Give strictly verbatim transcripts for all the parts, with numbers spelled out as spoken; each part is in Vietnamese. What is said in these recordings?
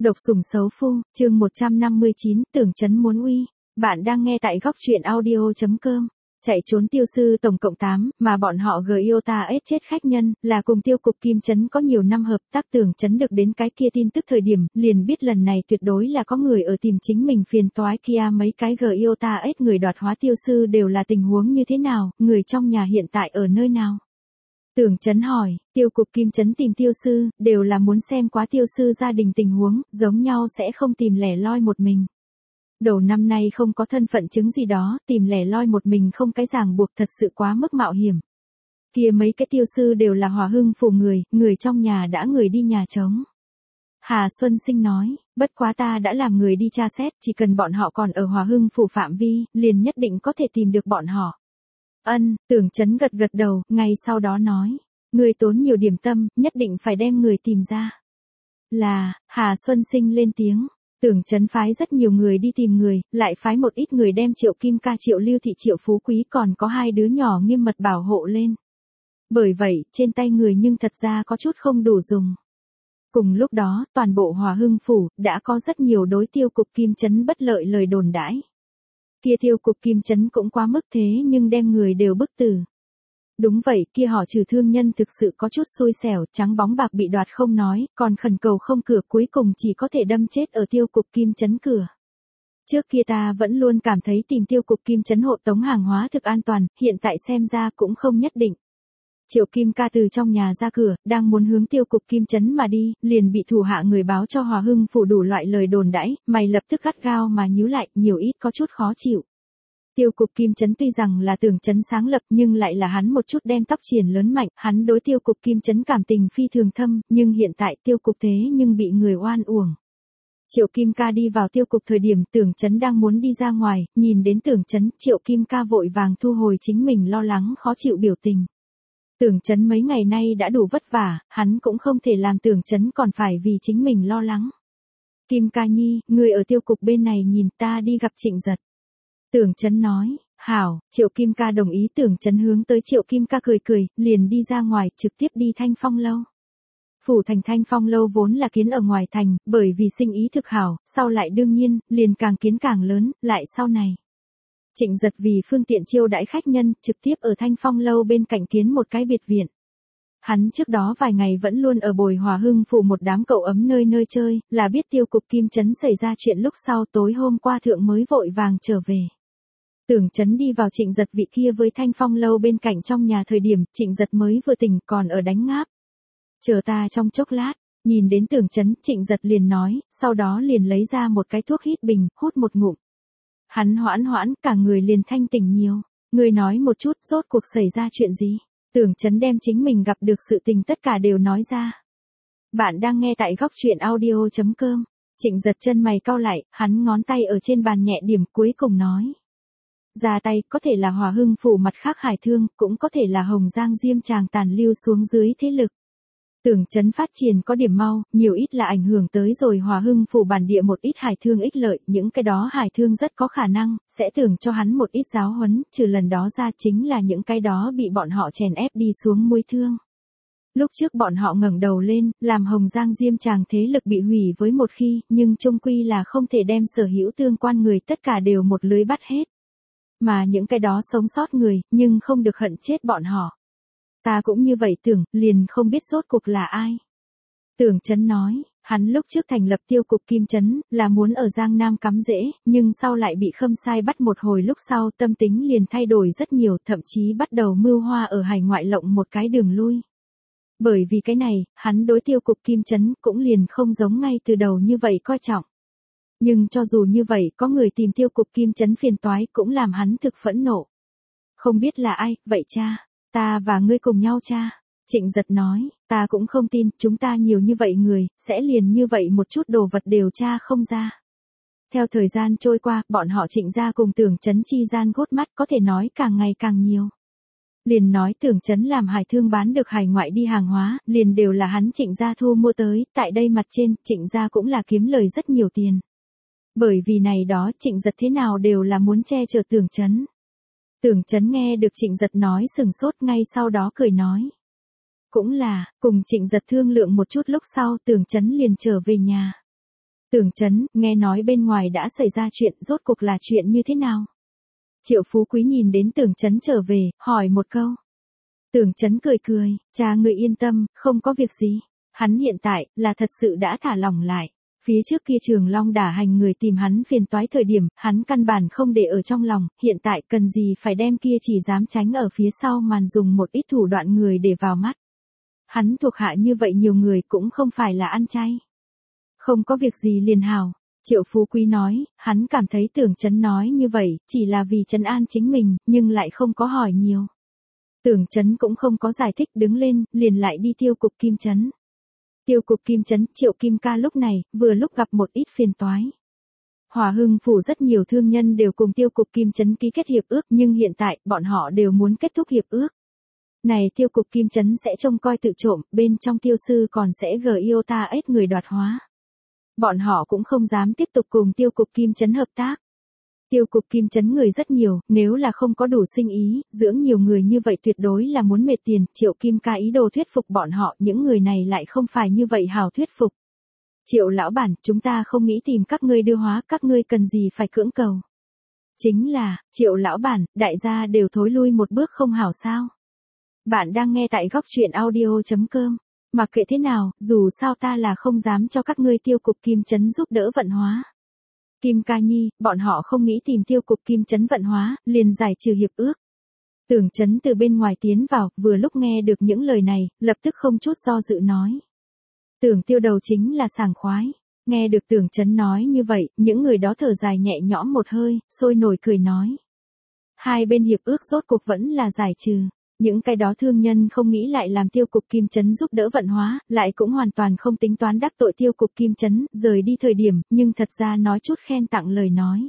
Độc sủng xấu phu, chương một trăm năm mươi chín, Tưởng Chấn muốn uy. Bạn đang nghe tại góc truyện audio chấm com. Chạy trốn tiêu sư tổng cộng tám, mà bọn họ Giota ết chết khách nhân, là cùng tiêu cục Kim Chấn có nhiều năm hợp tác. Tưởng Chấn được đến cái kia tin tức thời điểm, liền biết lần này tuyệt đối là có người ở tìm chính mình phiền toái. Kia mấy cái Giota ết người đoạt hóa tiêu sư đều là tình huống như thế nào, người trong nhà hiện tại ở nơi nào? Tưởng Chấn hỏi, tiêu cục Kim Chấn tìm tiêu sư, đều là muốn xem quá tiêu sư gia đình tình huống, giống nhau sẽ không tìm lẻ loi một mình. Đầu năm nay không có thân phận chứng gì đó, tìm lẻ loi một mình không cái ràng buộc thật sự quá mức mạo hiểm. Kia mấy cái tiêu sư đều là Hòa Hưng phủ người, người trong nhà đã người đi nhà trống. Hà Xuân Sinh nói, bất quá ta đã làm người đi tra xét, chỉ cần bọn họ còn ở Hòa Hưng phủ phạm vi, liền nhất định có thể tìm được bọn họ. Ân, Tưởng Chấn gật gật đầu, ngay sau đó nói, người tốn nhiều điểm tâm, nhất định phải đem người tìm ra. Là, Hà Xuân Sinh lên tiếng, Tưởng Chấn phái rất nhiều người đi tìm người, lại phái một ít người đem Triệu Kim Ca, Triệu Lưu Thị, Triệu Phú Quý còn có hai đứa nhỏ nghiêm mật bảo hộ lên. Bởi vậy, trên tay người nhưng thật ra có chút không đủ dùng. Cùng lúc đó, toàn bộ Hòa Hưng phủ, đã có rất nhiều đối tiêu cục Kim Chấn bất lợi lời đồn đãi. Kia tiêu cục Kim Chấn cũng quá mức thế nhưng đem người đều bức tử. Đúng vậy, kia họ Trừ thương nhân thực sự có chút xui xẻo, trắng bóng bạc bị đoạt không nói, còn khẩn cầu không cửa, cuối cùng chỉ có thể đâm chết ở tiêu cục Kim Chấn cửa. Trước kia ta vẫn luôn cảm thấy tìm tiêu cục Kim Chấn hộ tống hàng hóa thực an toàn, hiện tại xem ra cũng không nhất định. Triệu Kim Ca từ trong nhà ra cửa, đang muốn hướng tiêu cục Kim Chấn mà đi, liền bị thủ hạ người báo cho Hòa Hưng phủ đủ loại lời đồn đãi, mày lập tức gắt gao mà nhíu lại, nhiều ít có chút khó chịu. Tiêu cục Kim Chấn tuy rằng là Tưởng Chấn sáng lập nhưng lại là hắn một chút đem tóc triển lớn mạnh, hắn đối tiêu cục Kim Chấn cảm tình phi thường thâm, nhưng hiện tại tiêu cục thế nhưng bị người oan uổng. Triệu Kim Ca đi vào tiêu cục thời điểm Tưởng Chấn đang muốn đi ra ngoài, nhìn đến Tưởng Chấn, Triệu Kim Ca vội vàng thu hồi chính mình lo lắng khó chịu biểu tình. Tưởng Chấn mấy ngày nay đã đủ vất vả, hắn cũng không thể làm Tưởng Chấn còn phải vì chính mình lo lắng. Kim Ca nhi, người ở tiêu cục bên này nhìn ta đi gặp Trịnh Giật. Tưởng Chấn nói, hảo, Triệu Kim Ca đồng ý. Tưởng Chấn hướng tới Triệu Kim Ca cười cười, liền đi ra ngoài, trực tiếp đi Thanh Phong lâu. Phủ thành Thanh Phong lâu vốn là kiến ở ngoài thành, bởi vì sinh ý thực hảo, sau lại đương nhiên, liền càng kiến càng lớn, lại sau này. Trịnh Giật vì phương tiện chiêu đãi khách nhân, trực tiếp ở Thanh Phong lâu bên cạnh kiến một cái biệt viện. Hắn trước đó vài ngày vẫn luôn ở bồi Hòa Hưng phủ một đám cậu ấm nơi nơi chơi, là biết tiêu cục Kim Chấn xảy ra chuyện lúc sau tối hôm qua thượng mới vội vàng trở về. Tưởng Chấn đi vào Trịnh Giật vị kia với Thanh Phong lâu bên cạnh trong nhà thời điểm, Trịnh Giật mới vừa tỉnh còn ở đánh ngáp. Chờ ta trong chốc lát, nhìn đến Tưởng Chấn, Trịnh Giật liền nói, sau đó liền lấy ra một cái thuốc hít bình, hút một ngụm. Hắn hoãn hoãn, cả người liền thanh tỉnh nhiều. Người nói một chút, rốt cuộc xảy ra chuyện gì? Tưởng Chấn đem chính mình gặp được sự tình tất cả đều nói ra. Bạn đang nghe tại góc truyện audio chấm com. Trịnh Giật chân mày cau lại, hắn ngón tay ở trên bàn nhẹ điểm cuối cùng nói. Ra tay, có thể là Hòa Hưng phủ mặt khác hải thương, cũng có thể là Hồng Giang Diêm Tràng tàn lưu xuống dưới thế lực. Tưởng Chấn phát triển có điểm mau, nhiều ít là ảnh hưởng tới rồi Hòa Hưng phủ bản địa một ít hải thương ích lợi, những cái đó hải thương rất có khả năng, sẽ tưởng cho hắn một ít giáo huấn, trừ lần đó ra chính là những cái đó bị bọn họ chèn ép đi xuống muối thương. Lúc trước bọn họ ngẩng đầu lên, làm Hồng Giang Diêm Tràng thế lực bị hủy với một khi, nhưng chung quy là không thể đem sở hữu tương quan người tất cả đều một lưới bắt hết. Mà những cái đó sống sót người, nhưng không được hận chết bọn họ. Ta cũng như vậy tưởng, liền không biết rốt cuộc là ai. Tưởng Chấn nói, hắn lúc trước thành lập tiêu cục Kim Chấn, là muốn ở Giang Nam cắm rễ, nhưng sau lại bị Khâm Sai bắt một hồi lúc sau tâm tính liền thay đổi rất nhiều, thậm chí bắt đầu mưu hoa ở hải ngoại lộng một cái đường lui. Bởi vì cái này, hắn đối tiêu cục Kim Chấn cũng liền không giống ngay từ đầu như vậy coi trọng. Nhưng cho dù như vậy, có người tìm tiêu cục Kim Chấn phiền toái cũng làm hắn thực phẫn nộ. Không biết là ai, vậy cha? Ta và ngươi cùng nhau cha. Trịnh Giật nói, ta cũng không tin, chúng ta nhiều như vậy người, sẽ liền như vậy một chút đồ vật đều tra không ra. Theo thời gian trôi qua, bọn họ Trịnh gia cùng Tưởng Chấn chi gian gốt mắt có thể nói càng ngày càng nhiều. Liền nói Tưởng Chấn làm hải thương bán được hải ngoại đi hàng hóa, liền đều là hắn Trịnh gia thu mua tới, tại đây mặt trên, Trịnh gia cũng là kiếm lời rất nhiều tiền. Bởi vì này đó, Trịnh Giật thế nào đều là muốn che chở Tưởng Chấn. Tưởng Chấn nghe được Trịnh Giật nói sừng sốt, ngay sau đó cười nói. Cũng là, cùng Trịnh Giật thương lượng một chút lúc sau Tưởng Chấn liền trở về nhà. Tưởng Chấn, nghe nói bên ngoài đã xảy ra chuyện, rốt cuộc là chuyện như thế nào? Triệu Phú Quý nhìn đến Tưởng Chấn trở về, hỏi một câu. Tưởng Chấn cười cười, cha người yên tâm, không có việc gì. Hắn hiện tại, là thật sự đã thả lỏng lại. Phía trước kia Trường Long đả hành người tìm hắn phiền toái thời điểm, hắn căn bản không để ở trong lòng, hiện tại cần gì phải đem kia chỉ dám tránh ở phía sau màn dùng một ít thủ đoạn người để vào mắt. Hắn thuộc hạ như vậy nhiều người cũng không phải là ăn chay. Không có việc gì liền hào. Triệu Phú Quý nói, hắn cảm thấy Tưởng Chấn nói như vậy, chỉ là vì trấn an chính mình, nhưng lại không có hỏi nhiều. Tưởng Chấn cũng không có giải thích, đứng lên, liền lại đi tiêu cục Kim Chấn. Tiêu cục Kim Chấn, Triệu Kim Ca lúc này, vừa lúc gặp một ít phiền toái. Hòa Hưng phủ rất nhiều thương nhân đều cùng tiêu cục Kim Chấn ký kết hiệp ước, nhưng hiện tại, bọn họ đều muốn kết thúc hiệp ước. Này tiêu cục Kim Chấn sẽ trông coi tự trộm, bên trong tiêu sư còn sẽ gờ yêu ta ết người đoạt hóa. Bọn họ cũng không dám tiếp tục cùng tiêu cục Kim Chấn hợp tác. Tiêu cục Kim Chấn người rất nhiều, nếu là không có đủ sinh ý, dưỡng nhiều người như vậy tuyệt đối là muốn mệt tiền. Triệu Kim Ca ý đồ thuyết phục bọn họ, những người này lại không phải như vậy hào thuyết phục. Triệu lão bản, chúng ta không nghĩ tìm các ngươi đưa hóa, các ngươi cần gì phải cưỡng cầu. Chính là, Triệu lão bản, đại gia đều thối lui một bước không hảo sao. Bạn đang nghe tại góc truyện audio chấm com. Mặc kệ thế nào, dù sao ta là không dám cho các ngươi tiêu cục Kim Chấn giúp đỡ vận hóa. Kim Ca Nhi, bọn họ không nghĩ tìm tiêu cục Kim Chấn vận hóa, liền giải trừ hiệp ước. Tưởng Chấn từ bên ngoài tiến vào, vừa lúc nghe được những lời này, lập tức không chút do dự nói. Tưởng tiêu đầu chính là sảng khoái. Nghe được Tưởng Chấn nói như vậy, những người đó thở dài nhẹ nhõm một hơi, sôi nổi cười nói. Hai bên hiệp ước rốt cuộc vẫn là giải trừ. Những cái đó thương nhân không nghĩ lại làm tiêu cục Kim Chấn giúp đỡ vận hóa, lại cũng hoàn toàn không tính toán đắc tội tiêu cục Kim Chấn, rời đi thời điểm, nhưng thật ra nói chút khen tặng lời nói.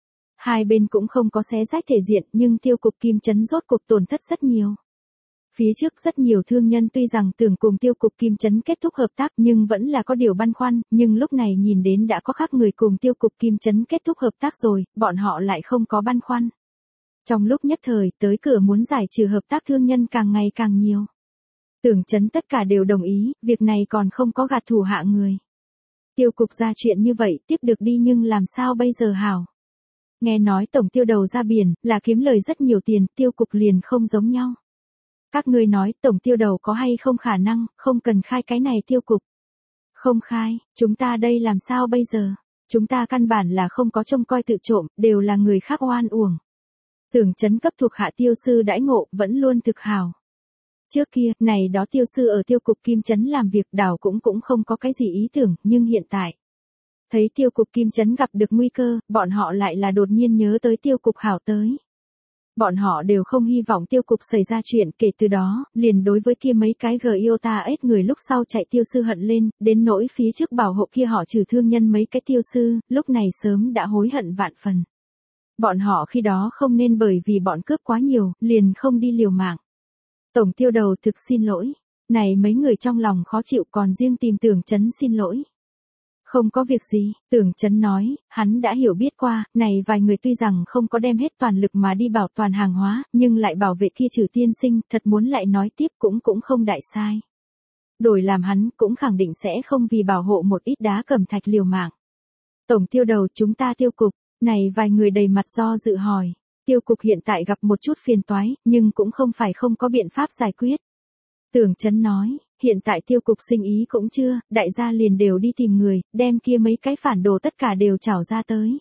Hai bên cũng không có xé rách thể diện, nhưng tiêu cục Kim Chấn rốt cuộc tổn thất rất nhiều. Phía trước rất nhiều thương nhân tuy rằng tưởng cùng tiêu cục Kim Chấn kết thúc hợp tác nhưng vẫn là có điều băn khoăn, nhưng lúc này nhìn đến đã có khác người cùng tiêu cục Kim Chấn kết thúc hợp tác rồi, bọn họ lại không có băn khoăn. Trong lúc nhất thời, tới cửa muốn giải trừ hợp tác thương nhân càng ngày càng nhiều. Tưởng Chấn tất cả đều đồng ý, việc này còn không có gạt thủ hạ người. Tiêu cục ra chuyện như vậy, tiếp được đi nhưng làm sao bây giờ hảo? Nghe nói tổng tiêu đầu ra biển, là kiếm lời rất nhiều tiền, tiêu cục liền không giống nhau. Các ngươi nói, tổng tiêu đầu có hay không khả năng, không cần khai cái này tiêu cục. Không khai, chúng ta đây làm sao bây giờ? Chúng ta căn bản là không có trông coi tự trộm, đều là người khác oan uổng. Tưởng Chấn cấp thuộc hạ tiêu sư đãi ngộ, vẫn luôn thực hào. Trước kia, này đó tiêu sư ở tiêu cục Kim Chấn làm việc đảo cũng cũng không có cái gì ý tưởng, nhưng hiện tại. Thấy tiêu cục Kim Chấn gặp được nguy cơ, bọn họ lại là đột nhiên nhớ tới tiêu cục hảo tới. Bọn họ đều không hy vọng tiêu cục xảy ra chuyện, kể từ đó, liền đối với kia mấy cái gờ yêu ta ết người lúc sau chạy tiêu sư hận lên, đến nỗi phía trước bảo hộ kia họ trừ thương nhân mấy cái tiêu sư, lúc này sớm đã hối hận vạn phần. Bọn họ khi đó không nên bởi vì bọn cướp quá nhiều, liền không đi liều mạng. Tổng tiêu đầu thực xin lỗi. Này mấy người trong lòng khó chịu còn riêng tìm Tưởng Chấn xin lỗi. Không có việc gì, Tưởng Chấn nói, hắn đã hiểu biết qua, này vài người tuy rằng không có đem hết toàn lực mà đi bảo toàn hàng hóa, nhưng lại bảo vệ kia trừ tiên sinh, thật muốn lại nói tiếp cũng cũng không đại sai. Đổi làm hắn cũng khẳng định sẽ không vì bảo hộ một ít đá cẩm thạch liều mạng. Tổng tiêu đầu chúng ta tiêu cục. Này vài người đầy mặt do dự hỏi, tiêu cục hiện tại gặp một chút phiền toái, nhưng cũng không phải không có biện pháp giải quyết. Tưởng Chấn nói, hiện tại tiêu cục sinh ý cũng chưa, đại gia liền đều đi tìm người, đem kia mấy cái phản đồ tất cả đều trảo ra tới.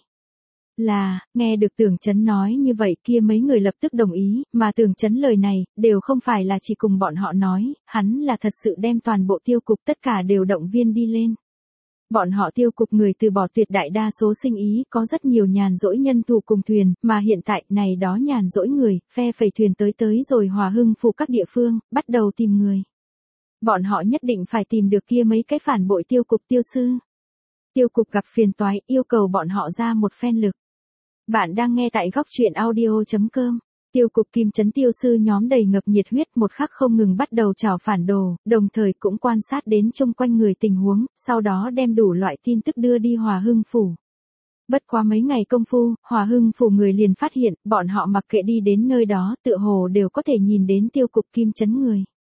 Là, nghe được Tưởng Chấn nói như vậy kia mấy người lập tức đồng ý, mà Tưởng Chấn lời này, đều không phải là chỉ cùng bọn họ nói, hắn là thật sự đem toàn bộ tiêu cục tất cả đều động viên đi lên. Bọn họ tiêu cục người từ bỏ tuyệt đại đa số sinh ý, có rất nhiều nhàn rỗi nhân thủ cùng thuyền, mà hiện tại này đó nhàn rỗi người, phe phẩy thuyền tới tới rồi Hòa Hưng phủ các địa phương, bắt đầu tìm người. Bọn họ nhất định phải tìm được kia mấy cái phản bội tiêu cục tiêu sư. Tiêu cục gặp phiền toái, yêu cầu bọn họ ra một phen lực. Bạn đang nghe tại góc truyện audio chấm com. Tiêu cục Kim Chấn tiêu sư nhóm đầy ngập nhiệt huyết một khắc không ngừng bắt đầu trảo phản đồ, đồng thời cũng quan sát đến chung quanh người tình huống, sau đó đem đủ loại tin tức đưa đi Hòa Hưng phủ. Bất quá mấy ngày công phu, Hòa Hưng phủ người liền phát hiện, bọn họ mặc kệ đi đến nơi đó, tựa hồ đều có thể nhìn đến tiêu cục Kim Chấn người.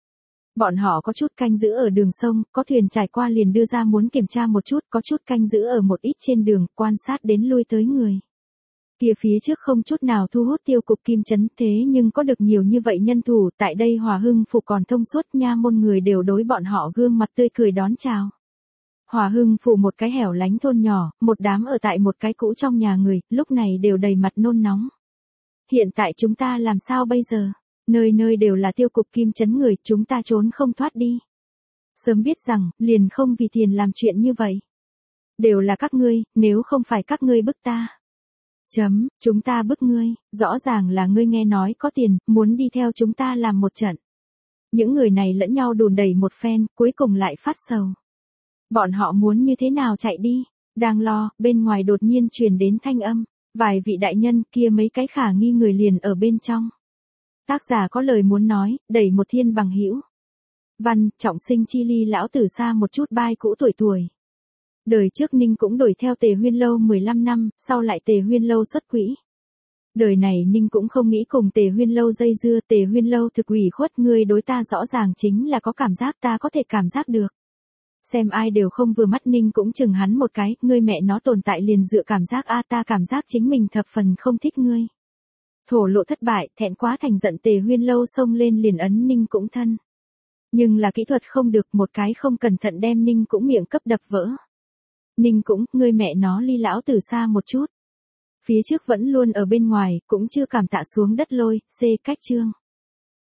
Bọn họ có chút canh giữ ở đường sông, có thuyền trải qua liền đưa ra muốn kiểm tra một chút, có chút canh giữ ở một ít trên đường, quan sát đến lui tới người. Kia phía trước không chút nào thu hút tiêu cục kim chấn, thế nhưng có được nhiều như vậy nhân thủ, tại đây Hòa Hưng Phủ còn thông suốt, nha môn người đều đối bọn họ gương mặt tươi cười đón chào. Hòa Hưng Phủ một cái hẻo lánh thôn nhỏ, một đám ở tại một cái cũ trong nhà người, lúc này đều đầy mặt nôn nóng. Hiện tại chúng ta làm sao bây giờ? Nơi nơi đều là tiêu cục kim chấn người, chúng ta trốn không thoát đi. Sớm biết rằng, liền không vì tiền làm chuyện như vậy. Đều là các ngươi, nếu không phải các ngươi bức ta. Chấm, chúng ta bức ngươi, rõ ràng là ngươi nghe nói có tiền, muốn đi theo chúng ta làm một trận. Những người này lẫn nhau đùn đẩy một phen, cuối cùng lại phát sầu. Bọn họ muốn như thế nào chạy đi? Đang lo, bên ngoài đột nhiên truyền đến thanh âm. Vài vị đại nhân kia mấy cái khả nghi người liền ở bên trong. Tác giả có lời muốn nói, đẩy một thiên bằng hữu. Văn, trọng sinh chi ly lão tử xa một chút bai cũ tuổi tuổi. Đời trước Ninh cũng đổi theo Tề Huyên Lâu mười lăm năm, sau lại Tề Huyên Lâu xuất quỹ. Đời này Ninh cũng không nghĩ cùng Tề Huyên Lâu dây dưa, Tề Huyên Lâu thực ủy khuất, ngươi đối ta rõ ràng chính là có cảm giác, ta có thể cảm giác được. Xem ai đều không vừa mắt, Ninh cũng chừng hắn một cái, ngươi mẹ nó tồn tại liền dựa cảm giác a, ta cảm giác chính mình thập phần không thích ngươi. Thổ lộ thất bại, thẹn quá thành giận, Tề Huyên Lâu xông lên liền ấn Ninh cũng thân. Nhưng là kỹ thuật không được, một cái không cẩn thận đem Ninh cũng miệng cấp đập vỡ. Ninh cũng, ngươi mẹ nó ly lão từ xa một chút. Phía trước vẫn luôn ở bên ngoài, cũng chưa cảm tạ xuống đất lôi, xê cách chương.